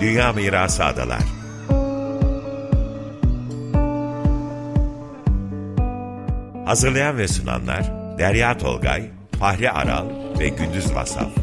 Dünya Mirası Adalar. Hazırlayan ve sunanlar Derya Tolgay, Fahri Aral ve Gündüz Vasaf.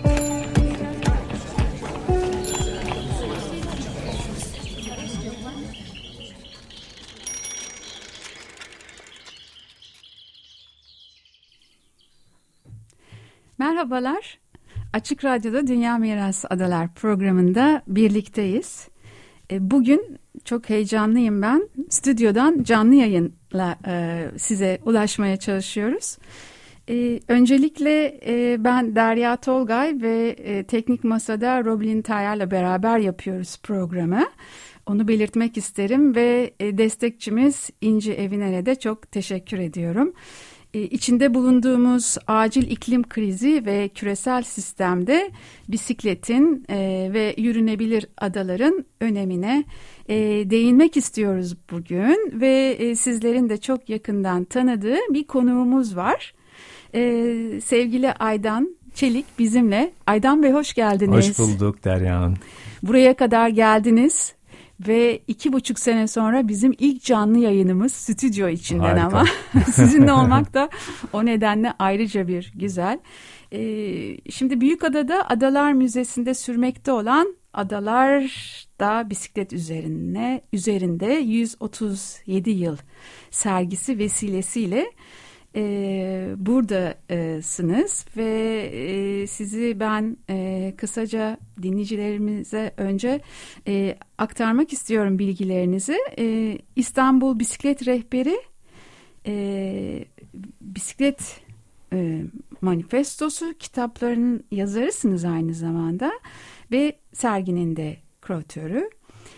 Merhabalar. Açık Radyo'da Dünya Mirası Adalar programında birlikteyiz. Bugün çok heyecanlıyım ben. Stüdyodan canlı yayınla size ulaşmaya çalışıyoruz. Öncelikle ben Derya Tolgay ve Teknik Masa'da Roblin Tayar'la beraber yapıyoruz programı. Onu belirtmek isterim ve destekçimiz İnci Eviner'e de çok teşekkür ediyorum. İçinde bulunduğumuz acil iklim krizi ve küresel sistemde bisikletin ve yürünebilir adaların önemine değinmek istiyoruz bugün ve sizlerin de çok yakından tanıdığı bir konuğumuz var. Sevgili Aydan Çelik bizimle. Aydan Bey hoş geldiniz. Hoş bulduk Derya Hanım. Buraya kadar geldiniz. Ve 2,5 sene sonra bizim ilk canlı yayınımız stüdyo içinden. Harika. Ama sizinle olmak da o nedenle ayrıca bir güzel. Şimdi Büyükada'da Adalar Müzesi'nde sürmekte olan Adalar'da bisiklet üzerinde 137 yıl sergisi vesilesiyle buradasınız ve sizi ben kısaca dinleyicilerimize önce aktarmak istiyorum bilgilerinizi. İstanbul Bisiklet Rehberi, Bisiklet Manifestosu kitaplarının yazarısınız aynı zamanda ve serginin de küratörü.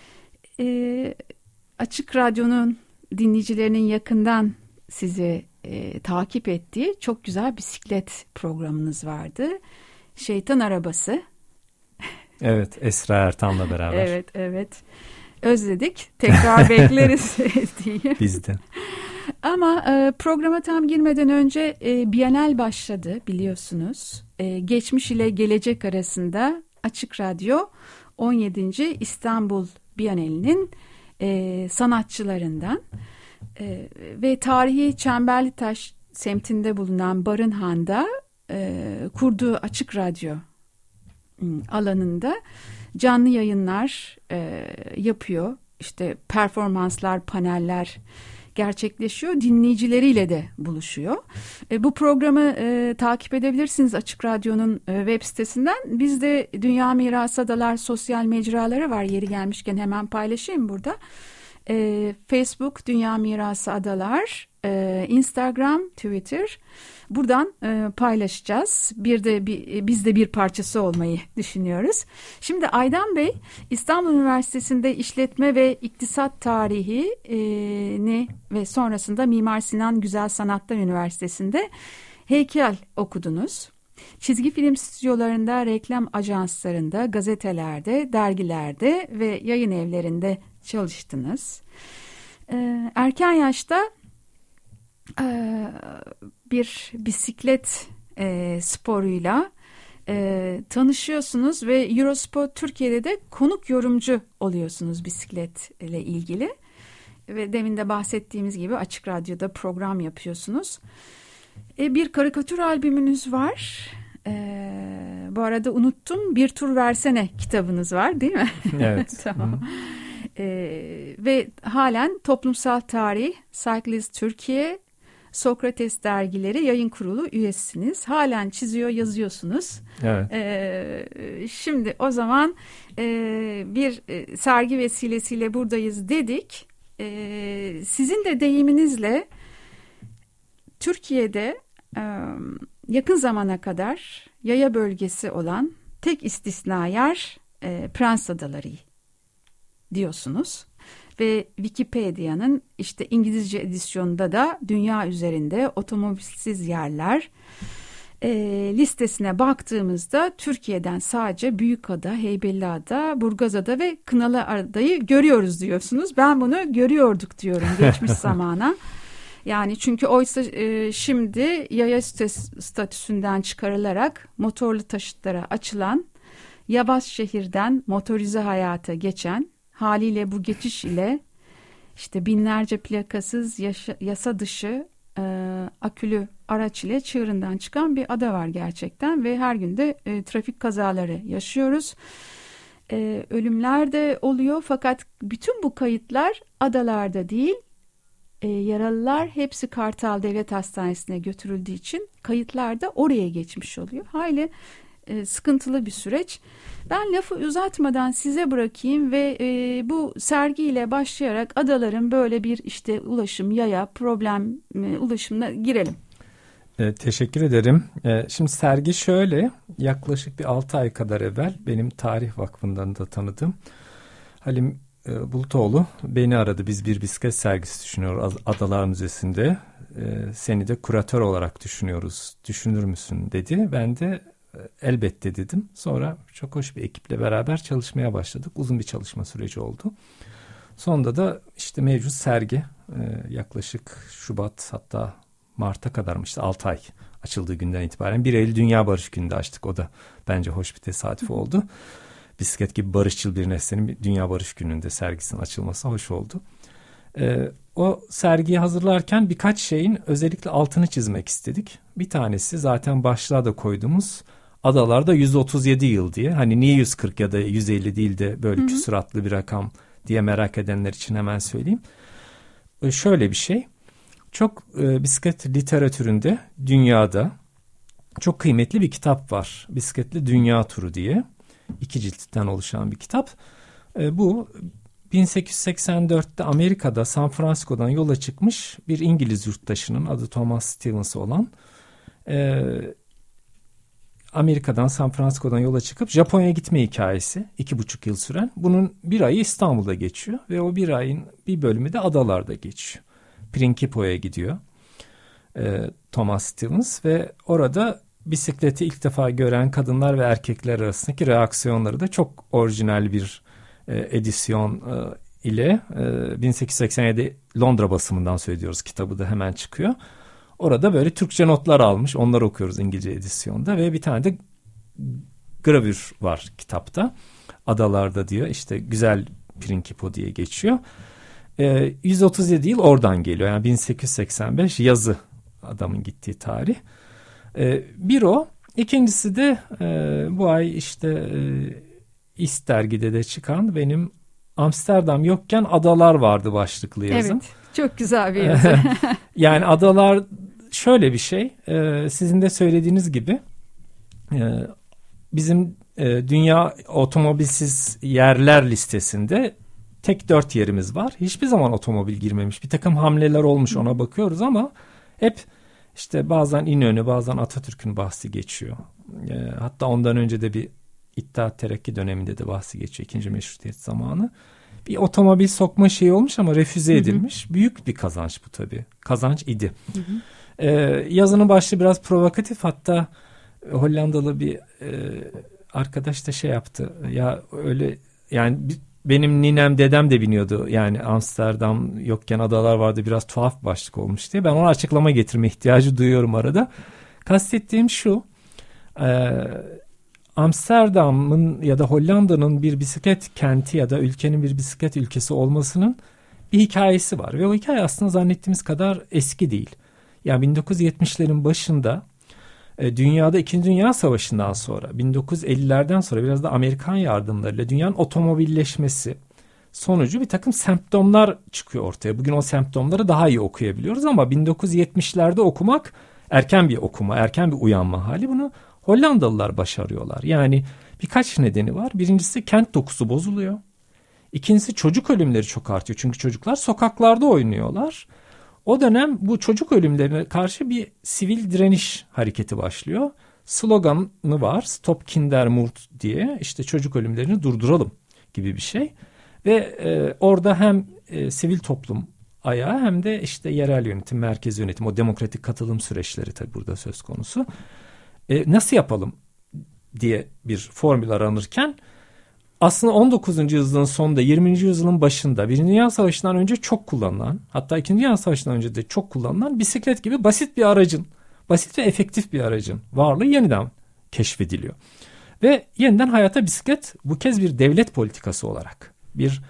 Açık Radyo'nun dinleyicilerinin yakından sizi takip ettiği çok güzel bisiklet programınız vardı. Şeytan Arabası. Evet, Esra Ertan'la beraber. Evet. Özledik. Tekrar bekleriz diye. Biz de. Ama programa tam girmeden önce Bienal başladı biliyorsunuz. Geçmiş ile gelecek arasında Açık Radyo 17. İstanbul Bienali'nin sanatçılarından. Ve tarihi Çemberlitaş semtinde bulunan Barınhan'da kurduğu Açık Radyo alanında canlı yayınlar yapıyor. İşte performanslar, paneller gerçekleşiyor. Dinleyicileriyle de buluşuyor. Bu programı takip edebilirsiniz Açık Radyo'nun web sitesinden. Bizde Dünya Mirası Adalar sosyal mecraları var. Yeri gelmişken hemen paylaşayım burada. Facebook Dünya Mirası Adalar, Instagram, Twitter. Buradan paylaşacağız. Biz de bir parçası olmayı düşünüyoruz. Şimdi Aydan Bey İstanbul Üniversitesi'nde İşletme ve İktisat Tarihini ve sonrasında Mimar Sinan Güzel Sanatlar Üniversitesi'nde heykel okudunuz. Çizgi film stüdyolarında, reklam ajanslarında, gazetelerde, dergilerde ve yayın evlerinde çalıştınız. Erken yaşta bir bisiklet sporuyla tanışıyorsunuz ve Eurosport Türkiye'de de konuk yorumcu oluyorsunuz bisikletle ilgili. Ve demin de bahsettiğimiz gibi Açık Radyo'da program yapıyorsunuz. Bir karikatür albümünüz var. Bu arada unuttum. Bir tur versene kitabınız var değil mi? Evet. Tamam. Ve halen Toplumsal Tarih, Cyclist Türkiye, Sokrates dergileri yayın kurulu üyesiniz. Halen çiziyor, yazıyorsunuz. Evet. Şimdi o zaman bir sergi vesilesiyle buradayız dedik. Sizin de deyiminizle Türkiye'de yakın zamana kadar yaya bölgesi olan tek istisna yer Prens Adaları diyorsunuz. Ve Wikipedia'nın işte İngilizce edisyonunda da dünya üzerinde otomobilsiz yerler listesine baktığımızda Türkiye'den sadece Büyükada, Heybeliada, Burgazada ve Kınalıada'yı görüyoruz diyorsunuz. Ben bunu görüyorduk diyorum geçmiş zamana. Yani çünkü oysa şimdi yaya statüsünden çıkarılarak motorlu taşıtlara açılan yavaş şehirden motorize hayata geçen, haliyle bu geçiş ile işte binlerce plakasız yasa dışı akülü araç ile çığırından çıkan bir ada var gerçekten ve her gün de trafik kazaları yaşıyoruz. Ölümler de oluyor fakat bütün bu kayıtlar adalarda değil, yaralılar hepsi Kartal Devlet Hastanesi'ne götürüldüğü için kayıtlar da oraya geçmiş oluyor. Hayli sıkıntılı bir süreç. Ben lafı uzatmadan size bırakayım ve bu sergiyle başlayarak adaların böyle bir işte ulaşım, yaya, problem ulaşımına girelim. Teşekkür ederim. Şimdi sergi şöyle, yaklaşık bir 6 ay kadar evvel benim Tarih Vakfı'ndan da tanıdığım Halim Bulutoğlu beni aradı. Biz bir bisiklet sergisi düşünüyoruz Adalar Müzesi'nde. Seni de kuratör olarak düşünüyoruz. Düşünür müsün dedi. Ben de elbette dedim. Sonra çok hoş bir ekiple beraber çalışmaya başladık. Uzun bir çalışma süreci oldu. Sonunda da işte mevcut sergi yaklaşık Şubat hatta Mart'a kadarmış, işte 6 ay açıldığı günden itibaren 1 Eylül Dünya Barış Günü'nde açtık. O da bence hoş bir tesadüf oldu. Bisiklet gibi barışçıl bir nesnenin Dünya Barış Günü'nde sergisinin açılması hoş oldu. O sergiyi hazırlarken birkaç şeyin özellikle altını çizmek istedik. Bir tanesi zaten başlığa da koyduğumuz adalarda 137 yıl diye. Hani niye 140 ya da 150 değil de böyle küsuratlı bir rakam diye merak edenler için hemen söyleyeyim. Şöyle bir şey. Çok bisiklet literatüründe dünyada çok kıymetli bir kitap var. Bisikletli Dünya Turu diye. 2 ciltten oluşan bir kitap. Bu 1884'te Amerika'da San Francisco'dan yola çıkmış bir İngiliz yurttaşının adı Thomas Stevens olan Amerika'dan San Francisco'dan yola çıkıp Japonya'ya gitme hikayesi 2,5 yıl süren. Bunun bir ayı İstanbul'da geçiyor ve o bir ayın bir bölümü de adalarda geçiyor. Principo'ya gidiyor Thomas Stevens ve orada bisikleti ilk defa gören kadınlar ve erkekler arasındaki reaksiyonları da çok orijinal bir edisyon ile 1887 Londra basımından söylüyoruz. Kitabı da hemen çıkıyor. Orada böyle Türkçe notlar almış. Onları okuyoruz İngilizce edisyonda ve bir tane de gravür var kitapta. Adalarda diyor işte güzel Principo diye geçiyor. 137 yıl oradan geliyor. Yani 1885 yazı adamın gittiği tarih. Bir o. İkincisi de bu ay işte İst dergide de çıkan benim Amsterdam yokken adalar vardı başlıklı yazım. Evet, çok güzel bir yazı. Yani adalar şöyle bir şey. Sizin de söylediğiniz gibi bizim dünya otomobilsiz yerler listesinde tek 4 yerimiz var. Hiçbir zaman otomobil girmemiş. Bir takım hamleler olmuş, ona bakıyoruz ama hep işte bazen İnönü, bazen Atatürk'ün bahsi geçiyor. Hatta ondan önce de bir İttihat Terakki döneminde de bahsi geçiyor. 2. Meşrutiyet zamanı. Bir otomobil sokma şeyi olmuş ama refüze edilmiş. Büyük bir kazanç bu tabii. Kazanç idi. Yazının başlığı biraz provokatif. Hatta Hollandalı bir arkadaş da şey yaptı. Ya öyle yani benim ninem dedem de biniyordu. Yani Amsterdam yokken adalar vardı, biraz tuhaf başlık olmuş diye. Ben ona açıklama getirme ihtiyacı duyuyorum arada. Kastettiğim şu. Amsterdam'ın ya da Hollanda'nın bir bisiklet kenti ya da ülkenin bir bisiklet ülkesi olmasının bir hikayesi var. Ve o hikaye aslında zannettiğimiz kadar eski değil. Yani 1970'lerin başında dünyada 2. Dünya Savaşı'ndan sonra 1950'lerden sonra biraz da Amerikan yardımlarıyla dünyanın otomobilleşmesi sonucu bir takım semptomlar çıkıyor ortaya. Bugün o semptomları daha iyi okuyabiliyoruz ama 1970'lerde okumak erken bir okuma, erken bir uyanma hali. Bunu Hollandalılar başarıyorlar. Yani birkaç nedeni var. Birincisi kent dokusu bozuluyor. İkincisi çocuk ölümleri çok artıyor. Çünkü çocuklar sokaklarda oynuyorlar. O dönem bu çocuk ölümlerine karşı bir sivil direniş hareketi başlıyor. Sloganı var. Stop Kindermord diye, işte çocuk ölümlerini durduralım gibi bir şey. Ve orada hem sivil toplum ayağı hem de işte yerel yönetim, merkez yönetim, o demokratik katılım süreçleri tabii burada söz konusu. Nasıl yapalım diye bir formül aranırken aslında 19. yüzyılın sonunda 20. yüzyılın başında 1. Dünya Savaşı'ndan önce çok kullanılan, hatta 2. Dünya Savaşı'ndan önce de çok kullanılan bisiklet gibi basit bir aracın, basit ve efektif bir aracın varlığı yeniden keşfediliyor. Ve yeniden hayata bisiklet bu kez bir devlet politikası olarak bir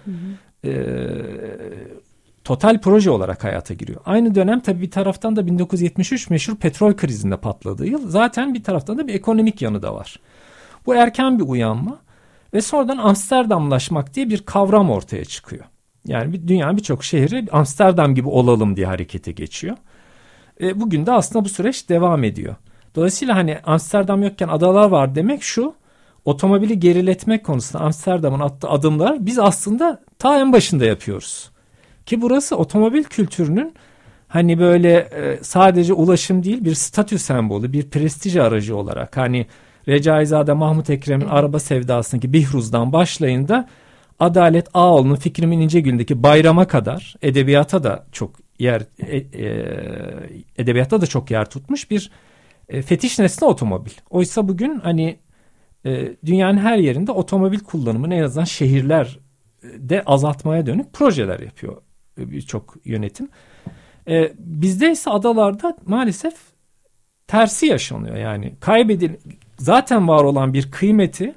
total proje olarak hayata giriyor. Aynı dönem tabii bir taraftan da 1973 meşhur petrol krizinde patladığı yıl. Zaten bir taraftan da bir ekonomik yanı da var. Bu erken bir uyanma ve sonradan Amsterdamlaşmak diye bir kavram ortaya çıkıyor. Yani dünyanın birçok şehri Amsterdam gibi olalım diye harekete geçiyor. Bugün de aslında bu süreç devam ediyor. Dolayısıyla hani Amsterdam yokken adalar var demek şu, otomobili geriletmek konusunda Amsterdam'ın attığı adımlar biz aslında ta en başında yapıyoruz. Ki burası otomobil kültürünün hani böyle sadece ulaşım değil bir statü sembolü, bir prestij aracı olarak hani Recaizade Mahmut Ekrem'in araba sevdasındaki Bihruz'dan başlayın da Adalet Ağaoğlu'nun Fikrimin İnegül'ündeki Bayram'a kadar edebiyata da çok edebiyatta da çok yer tutmuş bir fetiş nesne otomobil. Oysa bugün hani dünyanın her yerinde otomobil kullanımını en azından şehirlerde azaltmaya dönük projeler yapıyor birçok yönetim. Bizde ise adalarda maalesef tersi yaşanıyor. Yani zaten var olan bir kıymeti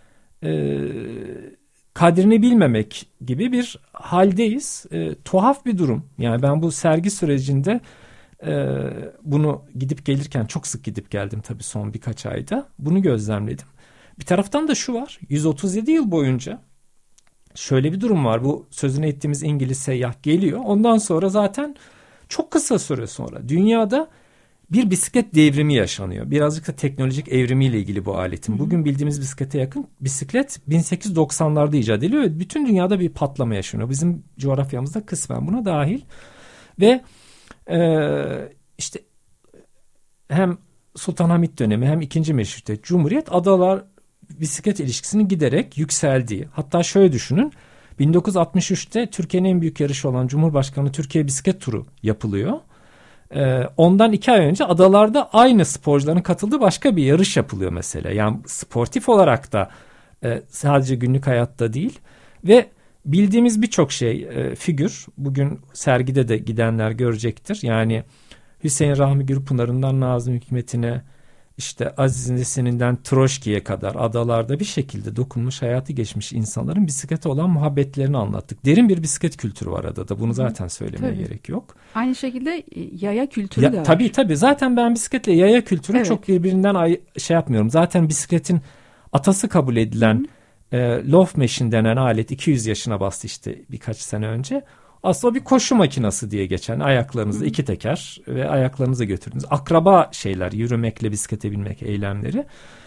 kadrini bilmemek gibi bir haldeyiz. Tuhaf bir durum. Yani ben bu sergi sürecinde bunu gidip gelirken çok sık gidip geldim tabii son birkaç ayda. Bunu gözlemledim. Bir taraftan da şu var. 137 yıl boyunca şöyle bir durum var. Bu sözünü ettiğimiz İngiliz seyyah geliyor. Ondan sonra zaten çok kısa süre sonra dünyada bir bisiklet devrimi yaşanıyor. Birazcık da teknolojik evrimiyle ilgili bu aletin. Bugün bildiğimiz bisiklete yakın bisiklet 1890'larda icat ediliyor ve bütün dünyada bir patlama yaşanıyor. Bizim coğrafyamızda kısmen buna dahil. Ve işte hem Sultanahmet dönemi hem 2. Meşrutiyet, Cumhuriyet adalar bisiklet ilişkisinin giderek yükseldiği. Hatta şöyle düşünün. 1963'te Türkiye'nin en büyük yarışı olan Cumhurbaşkanı Türkiye Bisiklet Turu yapılıyor. Ondan 2 ay önce adalarda aynı sporcuların katıldığı başka bir yarış yapılıyor mesela. Yani sportif olarak da sadece günlük hayatta değil ve bildiğimiz birçok figür bugün sergide de gidenler görecektir. Yani Hüseyin Rahmi Gürpınar'ından Nazım Hikmet'ine işte Aziz Nesin'inden Troşki'ye kadar adalarda bir şekilde dokunmuş, hayatı geçmiş insanların bisiklete olan muhabbetlerini anlattık. Derin bir bisiklet kültürü var adada. Bunu zaten söylemeye gerek yok. Aynı şekilde yaya kültürü de var. Tabii. Zaten ben bisikletle yaya kültürü çok birbirinden yapmıyorum. Zaten bisikletin atası kabul edilen Loaf Machine denen alet 200 yaşına bastı işte birkaç sene önce. Aslında bir koşu makinesi diye geçen ayaklarınızda 2 teker ve ayaklarınıza götürdüğünüz akraba şeyler, yürümekle bisiklete binmek eylemleri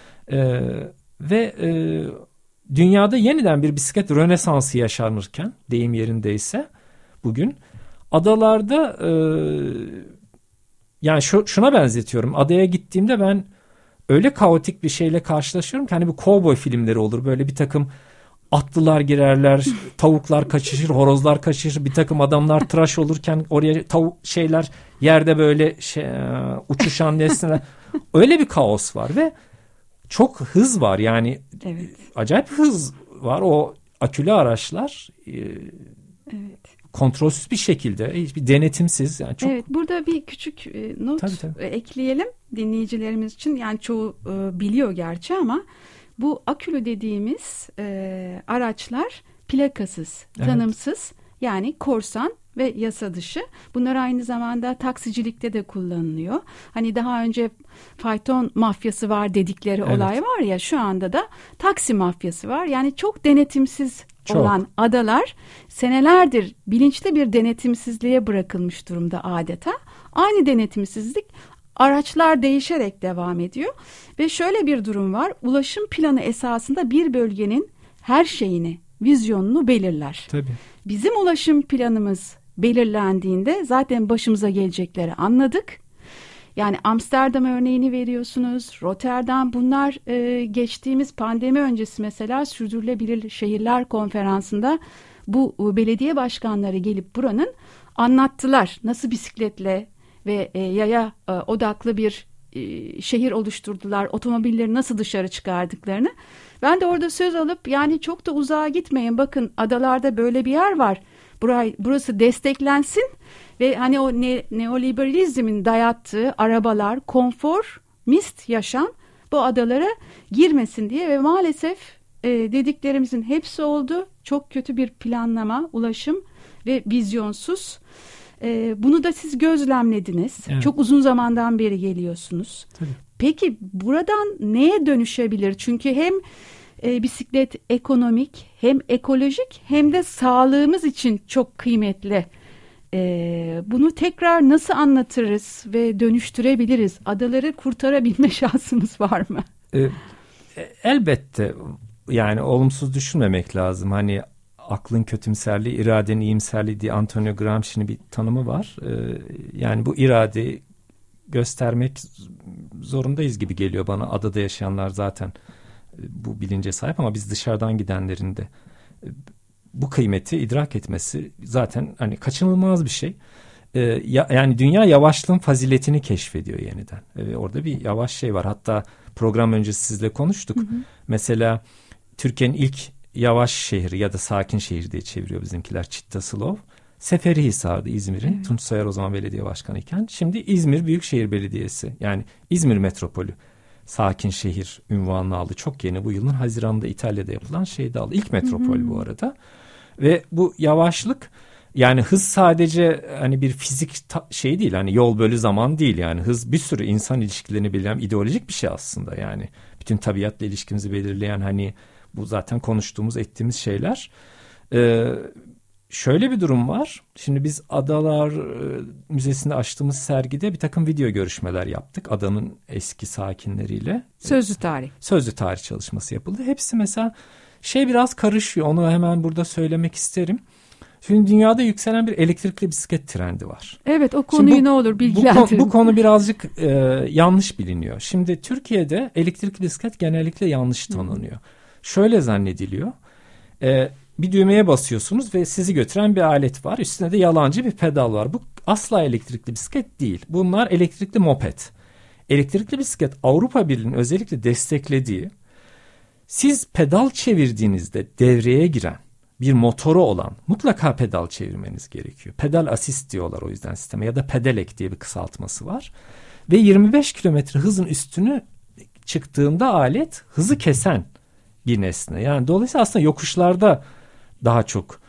ve dünyada yeniden bir bisiklet rönesansı yaşanırken deyim yerindeyse bugün adalarda yani şuna benzetiyorum, adaya gittiğimde ben öyle kaotik bir şeyle karşılaşıyorum ki hani bu kovboy filmleri olur, böyle bir takım atlılar girerler, tavuklar kaçışır, horozlar kaçışır, bir takım adamlar tıraş olurken oraya şeyler yerde böyle uçuşan nesneler. Öyle bir kaos var ve çok hız var yani. Evet. Acayip hız var. O akülü araçlar kontrolsüz bir şekilde, hiçbir denetimsiz. Yani çok... Evet, burada bir küçük not ekleyelim dinleyicilerimiz için. Yani çoğu biliyor gerçi ama bu akülü dediğimiz araçlar plakasız, tanımsız, yani korsan ve yasa dışı. Bunlar aynı zamanda taksicilikte de kullanılıyor. Hani daha önce fayton mafyası var dedikleri olay var ya, şu anda da taksi mafyası var. Yani çok denetimsiz olan adalar senelerdir bilinçli bir denetimsizliğe bırakılmış durumda adeta. Aynı denetimsizlik araçlar değişerek devam ediyor ve şöyle bir durum var. Ulaşım planı esasında bir bölgenin her şeyini, vizyonunu belirler. Tabii. Bizim ulaşım planımız belirlendiğinde zaten başımıza gelecekleri anladık. Yani Amsterdam örneğini veriyorsunuz, Rotterdam, bunlar geçtiğimiz pandemi öncesi mesela Sürdürülebilir Şehirler Konferansı'nda bu belediye başkanları gelip buranın anlattılar. Nasıl bisikletle ve yaya odaklı bir şehir oluşturdular, otomobilleri nasıl dışarı çıkardıklarını. Ben de orada söz alıp yani çok da uzağa gitmeyin, bakın adalarda böyle bir yer var, burası desteklensin ve hani o neoliberalizmin dayattığı arabalar, konfor, mist yaşam bu adalara girmesin diye ve maalesef dediklerimizin hepsi oldu. Çok kötü bir planlama, ulaşım ve vizyonsuz. Bunu da siz gözlemlediniz. Evet. Çok uzun zamandan beri geliyorsunuz. Tabii. Peki buradan neye dönüşebilir? Çünkü hem bisiklet ekonomik, hem ekolojik, hem de sağlığımız için çok kıymetli. Bunu tekrar nasıl anlatırız ve dönüştürebiliriz? Adaları kurtarabilme şansımız var mı? Elbette, yani olumsuz düşünmemek lazım. Hani aklın kötümserliği, iradenin iyimserliği diye Antonio Gramsci'nin bir tanımı var. Yani bu iradeyi göstermek zorundayız gibi geliyor bana. Adada yaşayanlar zaten bu bilince sahip ama biz dışarıdan gidenlerin de bu kıymeti idrak etmesi zaten hani kaçınılmaz bir şey. Yani dünya yavaşlığın faziletini keşfediyor yeniden. Orada bir yavaş şey var. Hatta program öncesi sizle konuştuk. Hı hı. Mesela Türkiye'nin ilk yavaş şehri ya da sakin şehir diye çeviriyor bizimkiler, Çittaslov. Seferihisar'dı İzmir'in. Evet. Tunç Soyer o zaman belediye başkanı iken. Şimdi İzmir Büyükşehir Belediyesi, yani İzmir Metropolü sakin şehir unvanını aldı. Çok yeni, bu yılın Haziran'da İtalya'da yapılan şeyde aldı. İlk metropol bu arada. Ve bu yavaşlık, yani hız sadece hani bir fizik şey değil, hani yol bölü zaman değil, yani hız bir sürü insan ilişkilerini belirleyen ideolojik bir şey aslında. Yani bütün tabiatla ilişkimizi belirleyen, hani bu zaten konuştuğumuz, ettiğimiz şeyler. Şöyle bir durum var. Şimdi biz Adalar Müzesi'nde açtığımız sergide bir takım video görüşmeler yaptık adanın eski sakinleriyle. Sözlü tarih çalışması yapıldı. Hepsi mesela biraz karışıyor. Onu hemen burada söylemek isterim. Şimdi dünyada yükselen bir elektrikli bisiklet trendi var. Evet, o konuyu ne olur bilgilendirin. Bu konu birazcık yanlış biliniyor. Şimdi Türkiye'de elektrikli bisiklet genellikle yanlış tanınıyor. Şöyle zannediliyor. Bir düğmeye basıyorsunuz ve sizi götüren bir alet var. Üstünde de yalancı bir pedal var. Bu asla elektrikli bisiklet değil. Bunlar elektrikli moped. Elektrikli bisiklet Avrupa Birliği'nin özellikle desteklediği, siz pedal çevirdiğinizde devreye giren bir motoru olan, mutlaka pedal çevirmeniz gerekiyor. Pedal asist diyorlar o yüzden sisteme, ya da pedelec diye bir kısaltması var. Ve 25 kilometre hızın üstünü çıktığında alet hızı kesen bir nesne. Yani dolayısıyla aslında yokuşlarda daha çok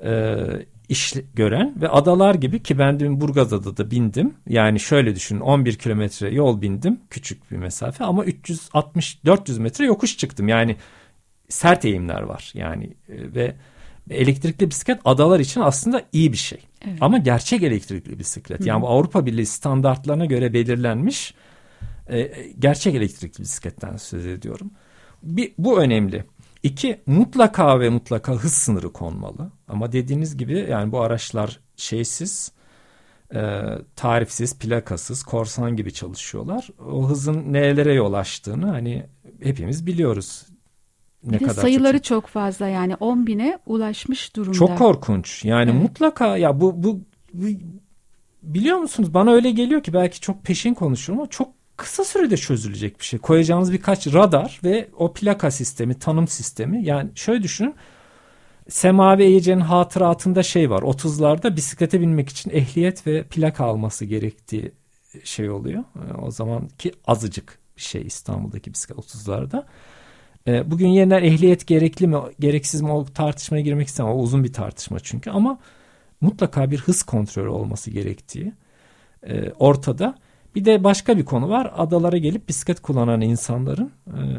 iş gören ve adalar gibi, ki ben dün Burgazada'da da bindim. Yani şöyle düşünün, 11 kilometre yol bindim, küçük bir mesafe, ama 360-400 metre yokuş çıktım. Yani sert eğimler var yani ve elektrikli bisiklet adalar için aslında iyi bir şey. Evet. Ama gerçek elektrikli bisiklet, yani bu Avrupa Birliği standartlarına göre belirlenmiş gerçek elektrikli bisikletten söz ediyorum. Bu önemli. 2, mutlaka ve mutlaka hız sınırı konmalı. Ama dediğiniz gibi yani bu araçlar şeysiz, tarifsiz, plakasız, korsan gibi çalışıyorlar. O hızın nelere yol açtığını hani hepimiz biliyoruz. Ne kadar sayıları çok fazla, yani 10.000'e ulaşmış durumda. Çok korkunç. Yani evet. Mutlaka ya bu biliyor musunuz, bana öyle geliyor ki, belki çok peşin konuşurum ama çok kısa sürede çözülecek bir şey. Koyacağınız birkaç radar ve o plaka sistemi, tanım sistemi. Yani şöyle düşünün. Semavi Ece'nin hatıratında var. 30'larda bisiklete binmek için ehliyet ve plaka alması gerektiği oluyor. O zamanki azıcık bir şey İstanbul'daki bisiklet 30'larda. Bugün yeniden ehliyet gerekli mi, gereksiz mi, o tartışmaya girmek istemem. O uzun bir tartışma çünkü, ama mutlaka bir hız kontrolü olması gerektiği ortada. Bir de başka bir konu var. Adalara gelip bisiklet kullanan insanların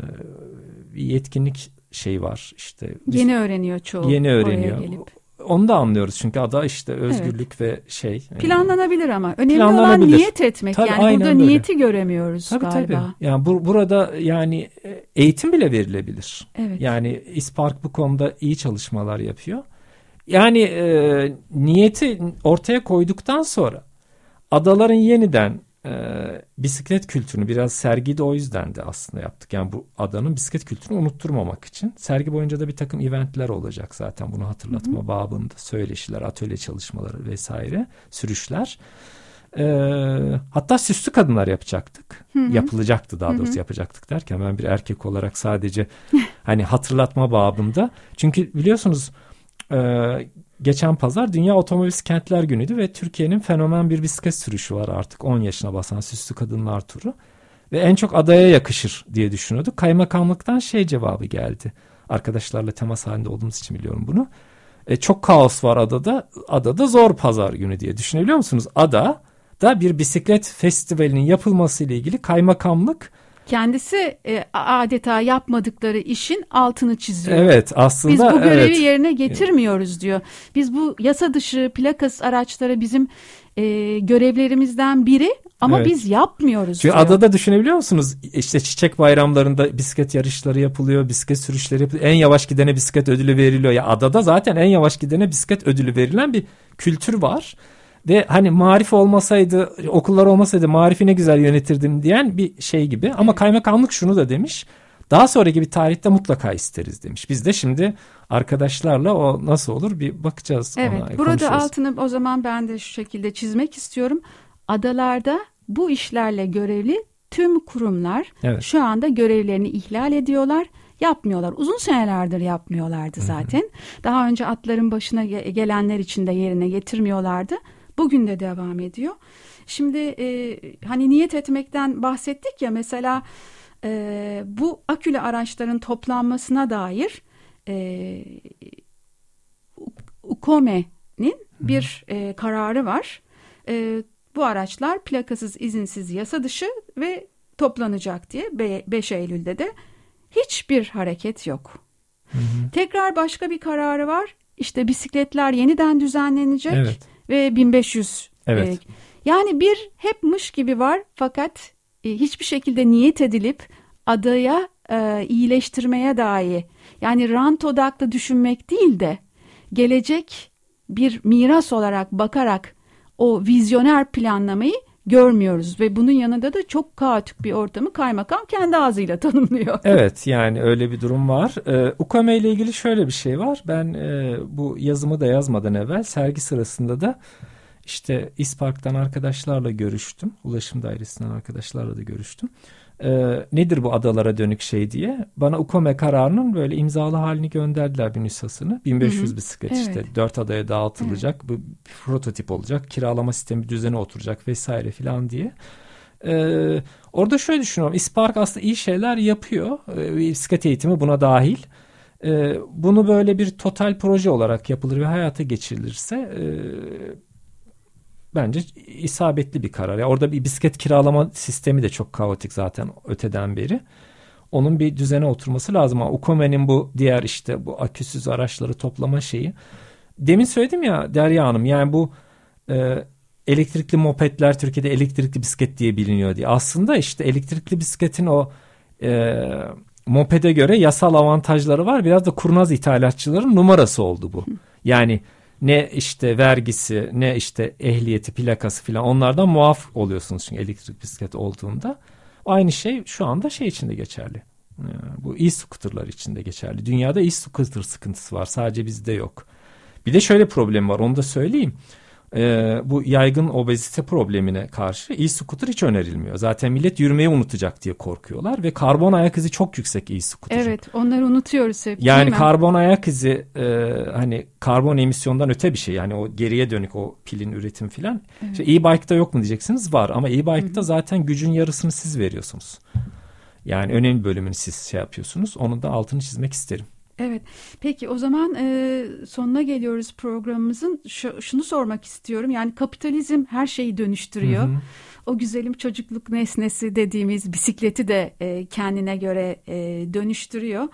bir yetkinlik var. İşte yeni öğreniyor çoğu. Yeni öğreniyor. Onu da anlıyoruz çünkü ada özgürlük evet. ve planlanabilir ama önemli olan niyet etmek. Tabii, yani burada böyle. Niyeti göremiyoruz galiba. Tabii. Yani burada yani eğitim bile verilebilir. Evet. Yani İSPARK bu konuda iyi çalışmalar yapıyor. Yani niyeti ortaya koyduktan sonra adaların yeniden bisiklet kültürünü, biraz sergide o yüzden de aslında yaptık. Yani bu adanın bisiklet kültürünü unutturmamak için. Sergi boyunca da bir takım eventler olacak zaten, bunu hatırlatma babında, söyleşiler, atölye çalışmaları vesaire, sürüşler. Hatta süslü kadınlar yapacaktık. Yapılacaktı daha doğrusu, yapacaktık derken ben bir erkek olarak sadece hani hatırlatma babında. Çünkü biliyorsunuz geçen pazar Dünya Otomobilist Kentler Günü'ydü ve Türkiye'nin fenomen bir bisiklet sürüşü var artık. 10 yaşına basan süslü kadınlar turu. Ve en çok adaya yakışır diye düşünüyorduk. Kaymakamlıktan cevabı geldi. Arkadaşlarla temas halinde olduğumuz için biliyorum bunu. Çok kaos var adada. Adada zor pazar günü diye düşünebiliyor musunuz? Adada bir bisiklet festivalinin yapılması ile ilgili kaymakamlık kendisi adeta yapmadıkları işin altını çiziyor. Evet, aslında biz bu görevi yerine getirmiyoruz diyor. Biz bu yasa dışı plakasız araçlara bizim görevlerimizden biri ama biz yapmıyoruz. Çünkü diyor. adada düşünebiliyor musunuz? İşte çiçek bayramlarında bisiklet yarışları yapılıyor, bisiklet sürüşleri yapılıyor. En yavaş gidene bisiklet ödülü veriliyor. Ya adada zaten en yavaş gidene bisiklet ödülü verilen bir kültür var. Ve hani marif olmasaydı, okullar olmasaydı marifi ne güzel yönetirdim diyen bir şey gibi. Ama kaymakamlık şunu da demiş. Daha sonraki bir tarihte mutlaka isteriz demiş. Biz de şimdi arkadaşlarla o nasıl olur bir bakacağız. Evet, ona, burada konuşuruz. altını o zaman ben de şu şekilde çizmek istiyorum. Adalarda bu işlerle görevli tüm kurumlar şu anda görevlerini ihlal ediyorlar. Yapmıyorlar. Uzun senelerdir yapmıyorlardı zaten. Hı-hı. Daha önce atların başına gelenler için de yerine getirmiyorlardı. Bugün de devam ediyor. Şimdi hani niyet etmekten bahsettik ya, mesela bu akülü araçların toplanmasına dair UKOME'nin bir kararı var. Bu araçlar plakasız, izinsiz, yasa dışı ve toplanacak diye 5 Eylül'de de hiçbir hareket yok. Hı hı. Tekrar başka bir kararı var. İşte bisikletler yeniden düzenlenecek. Evet. Ve 1500. Evet. Yani bir hep mış gibi var fakat hiçbir şekilde niyet edilip adaya iyileştirmeye dair, yani rant odaklı düşünmek değil de gelecek bir miras olarak bakarak o vizyoner planlamayı görmüyoruz ve bunun yanında da çok kaotik bir ortamı kaymakam kendi ağzıyla tanımlıyor. Evet, yani öyle bir durum var. UKOME ile ilgili şöyle bir şey var. Ben bu yazımı da yazmadan evvel sergi sırasında da işte İSPARK'tan arkadaşlarla görüştüm. Ulaşım Dairesi'nden arkadaşlarla da görüştüm. Nedir bu adalara dönük diye. Bana UKOME kararının böyle imzalı halini gönderdiler, bir nüshasını. 1500 bisiklet işte 4 adaya dağıtılacak. Evet. Bu prototip olacak. Kiralama sistemi düzene oturacak vesaire filan diye. Orada şöyle düşünüyorum. İSPARK aslında iyi şeyler yapıyor. Bisiklet eğitimi buna dahil. Bunu böyle bir total proje olarak yapılır ve hayata geçirilirse bence isabetli bir karar. Yani orada bir bisiklet kiralama sistemi de çok kaotik zaten öteden beri. Onun bir düzene oturması lazım. Ama UKOME'nin bu diğer işte bu aküsüz araçları toplama şeyi. Demin söyledim ya Derya Hanım, yani bu elektrikli mopedler Türkiye'de elektrikli bisiklet diye biliniyor diye. Aslında işte elektrikli bisikletin o mopede göre yasal avantajları var. Biraz da kurnaz ithalatçıların numarası oldu bu. Yani ne işte vergisi, ne işte ehliyeti, plakası filan, onlardan muaf oluyorsunuz çünkü elektrik bisiklet olduğunda. Aynı şey şu anda için de geçerli. Bu e-scooter'lar için de geçerli. Dünyada e-scooter sıkıntısı var. Sadece bizde yok. Bir de şöyle problem var, onu da söyleyeyim. Bu yaygın obezite problemine karşı e-scooter hiç önerilmiyor. Zaten millet yürümeyi unutacak diye korkuyorlar ve karbon ayak izi çok yüksek e-scooter'ın. Evet, onları unutuyoruz hep. Yani karbon ayak izi hani karbon emisyondan öte bir şey. Yani o geriye dönük o pilin üretim filan. Evet. İşte e-bike'da yok mu diyeceksiniz, var ama e-bike'da zaten gücün yarısını siz veriyorsunuz. Yani önemli bölümünü siz yapıyorsunuz. Onun da altını çizmek isterim. Evet. Peki o zaman sonuna geliyoruz programımızın. Şunu sormak istiyorum. Yani kapitalizm her şeyi dönüştürüyor. Hı hı. O güzelim çocukluk nesnesi dediğimiz bisikleti de kendine göre dönüştürüyor.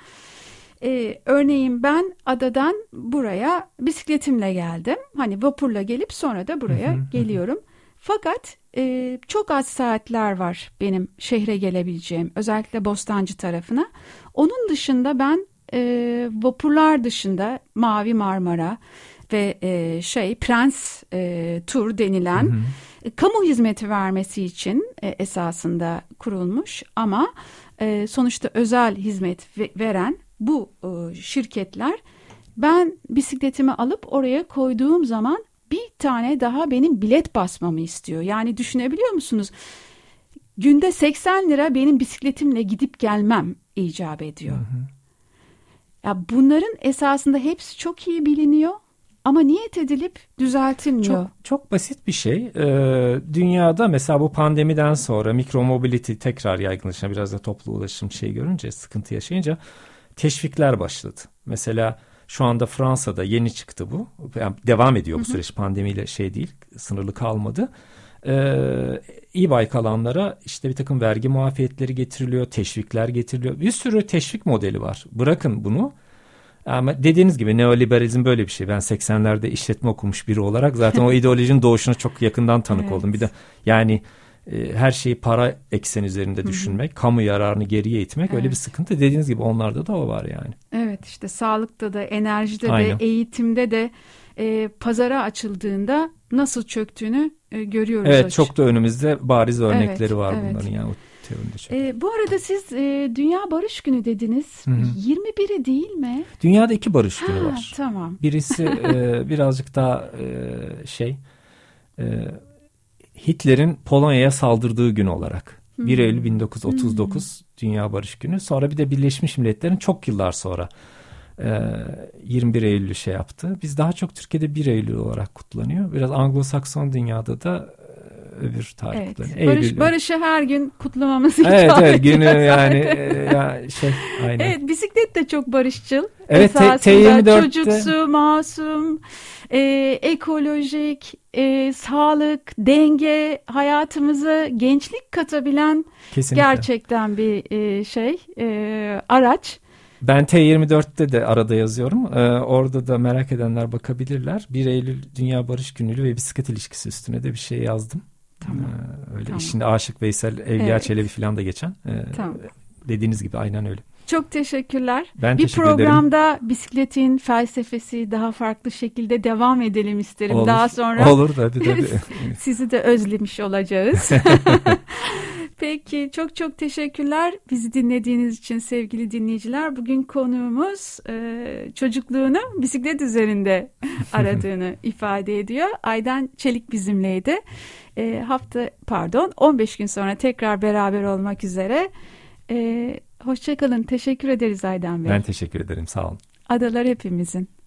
Örneğin ben adadan buraya bisikletimle geldim. Hani vapurla gelip sonra da buraya geliyorum. Fakat çok az saatler var benim şehre gelebileceğim. Özellikle Bostancı tarafına. Onun dışında ben vapurlar dışında Mavi Marmara ve Prens Tur denilen kamu hizmeti vermesi için esasında kurulmuş ama sonuçta özel hizmet veren bu şirketler, ben bisikletimi alıp oraya koyduğum zaman bir tane daha benim bilet basmamı istiyor. Yani düşünebiliyor musunuz? Günde 80 lira benim bisikletimle gidip gelmem icap ediyor. Ya bunların esasında hepsi çok iyi biliniyor Ama niyet edilip düzeltilmiyor. Çok basit bir şey. Dünyada mesela bu pandemiden sonra mikromobility tekrar yaygınlaşınca, biraz da toplu ulaşım görünce, sıkıntı yaşayınca teşvikler başladı. Mesela şu anda Fransa'da yeni çıktı bu. Yani devam ediyor bu süreç. Pandemiyle değil, sınırlı kalmadı. E-bike alanlara işte bir takım vergi muafiyetleri getiriliyor, teşvikler getiriliyor. Bir sürü teşvik modeli var. Bırakın bunu. Ama dediğiniz gibi neoliberalizm böyle bir şey. Ben 80'lerde işletme okumuş biri olarak zaten o ideolojinin doğuşuna çok yakından tanık oldum. Bir de yani her şeyi para ekseni üzerinde düşünmek, kamu yararını geriye itmek, öyle bir sıkıntı. Dediğiniz gibi onlarda da o var yani. Evet, işte sağlıkta da, enerjide de, eğitimde de pazara açıldığında nasıl çöktüğünü görüyoruz. Evet, çok da önümüzde bariz örnekleri var bunların yani. Bu arada siz Dünya Barış Günü dediniz. 21'i değil mi? Dünyada 2 barış günü var. Tamam. Birisi birazcık daha Hitler'in Polonya'ya saldırdığı gün olarak. 1 Eylül 1939 Dünya Barış Günü. Sonra bir de Birleşmiş Milletler'in çok yıllar sonra 21 Eylül'ü yaptı. Biz daha çok Türkiye'de 1 Eylül olarak kutlanıyor. Biraz Anglo-Sakson dünyada da öbür tarih kutlanıyor. Barışı her gün kutlamamız icap Evet, günü yani aynen. Evet, bisiklet de çok barışçıl. Evet, T24'te çocuksu, masum, ekolojik, sağlık, denge, hayatımıza gençlik katabilen gerçekten bir araç. Ben T24'te de arada yazıyorum. Orada da merak edenler bakabilirler. 1 Eylül Dünya Barış Günü ve bisiklet ilişkisi üstüne de bir şey yazdım. Tamam. İçinde Aşık Veysel, Evliya Çelebi falan da geçen. Dediğiniz gibi aynen öyle. Çok teşekkürler. Ben teşekkür programda ederim. Bisikletin felsefesi daha farklı şekilde devam edelim isterim. Olur. Daha sonra olur tabii. Sizi de özlemiş olacağız. Peki, çok çok teşekkürler bizi dinlediğiniz için sevgili dinleyiciler. Bugün konuğumuz çocukluğunu bisiklet üzerinde aradığını ifade ediyor. Aydan Çelik bizimleydi. 15 gün sonra tekrar beraber olmak üzere. Hoşça kalın. Teşekkür ederiz Aydan Bey. Ben teşekkür ederim. Sağ olun. Adalar hepimizin.